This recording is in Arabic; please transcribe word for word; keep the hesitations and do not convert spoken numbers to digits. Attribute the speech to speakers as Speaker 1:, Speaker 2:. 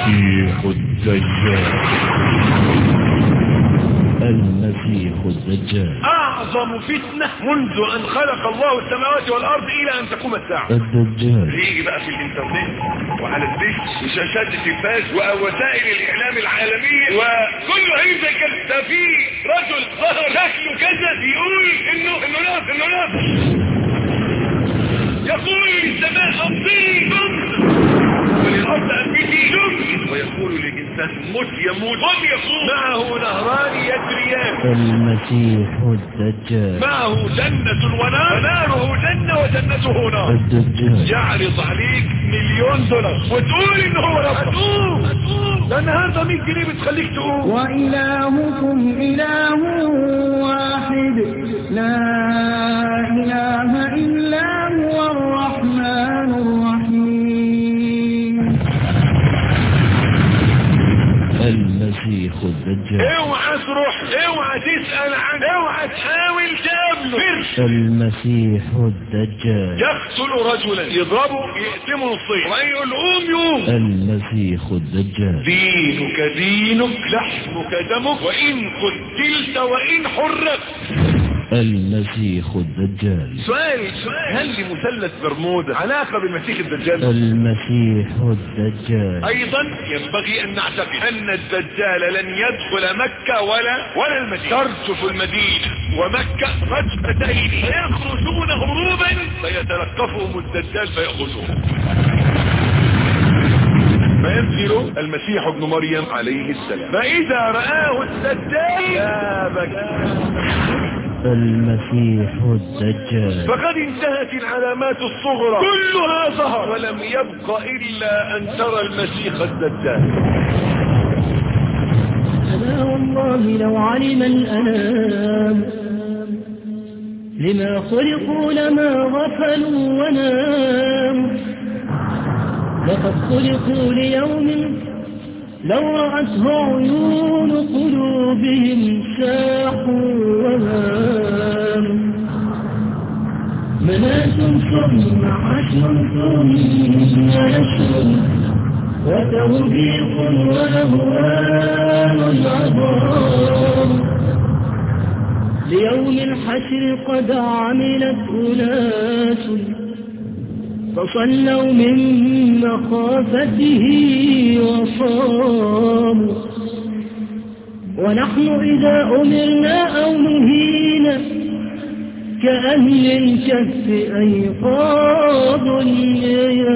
Speaker 1: المسيح الدجال. المسيح الدجال
Speaker 2: أعظم فتنة منذ أن خلق الله السماوات والأرض إلى أن تقوم الساعة.
Speaker 1: الدجال
Speaker 2: يجي بقى في الإنترنت وعلى الدش وشاشات التلفاز ووسائل الإعلام العالمية وكله هيبدأ كده. ده في رجل ظهر شكله كذا يقول إنه إنه ناس إنه ناس يقول للسماء أمطري وللأرض أنبتي جمد ويقول للإنسان مت يموت قم يقوم. معه نهران يجريان.
Speaker 1: المسيح الدجال
Speaker 2: معه جنة ونار وناره جنة وجنته نار.
Speaker 1: الدجال
Speaker 2: يعرض عليك مليون دولار وتقول إنه هو ربك. هتقوم ده النهارده مية جنيه بتخليك تقوم.
Speaker 3: وإلهكم إله واحد لا إله إلا هو الرحمن الرحيم.
Speaker 1: المسيح الدجال.
Speaker 2: اوعى تروح اوعى تسأل عنه اوعى تحاول تقابله.
Speaker 1: المسيح الدجال
Speaker 2: يقتل رجلا يضربه يقسمه نصين وبعدين يقول له قوم يقوم.
Speaker 1: المسيح الدجال.
Speaker 2: دينك دينك لحمك دمك وإن قتلت وإن حرقت.
Speaker 1: المسيح الدجال.
Speaker 2: سؤال سؤال هل لمثلث برمودا علاقة بالمسيح الدجال؟
Speaker 1: المسيح الدجال.
Speaker 2: ايضا ينبغي ان نعتقد ان الدجال لن يدخل مكة ولا ولا المدينة. ترجف المدينة ومكة رجفتين يخرجون هروبا فيتلقفهم الدجال فيأخذهم. فينزل المسيح ابن مريم عليه السلام فإذا رآه الدجال يا بكى.
Speaker 1: المسيح الدجال.
Speaker 2: فقد انتهت العلامات الصغرى كلها ظهر ولم يبق إلا أن ترى المسيح الدجال.
Speaker 3: ألا والله لو علم الأنام لما خلقوا لما غفلوا وناموا. لقد خلقوا ليوم لو رأته عيون قلوبهم ساحوا وهاموا. مناة ثم عشر ثم نشر وتوبيق وأهوال عظام. ليوم الحشر قد عملت أناس فصلوا من مخافته وصاموا. ونحن إذا أمرنا أو نهينا كأهل الكهف أيقاظ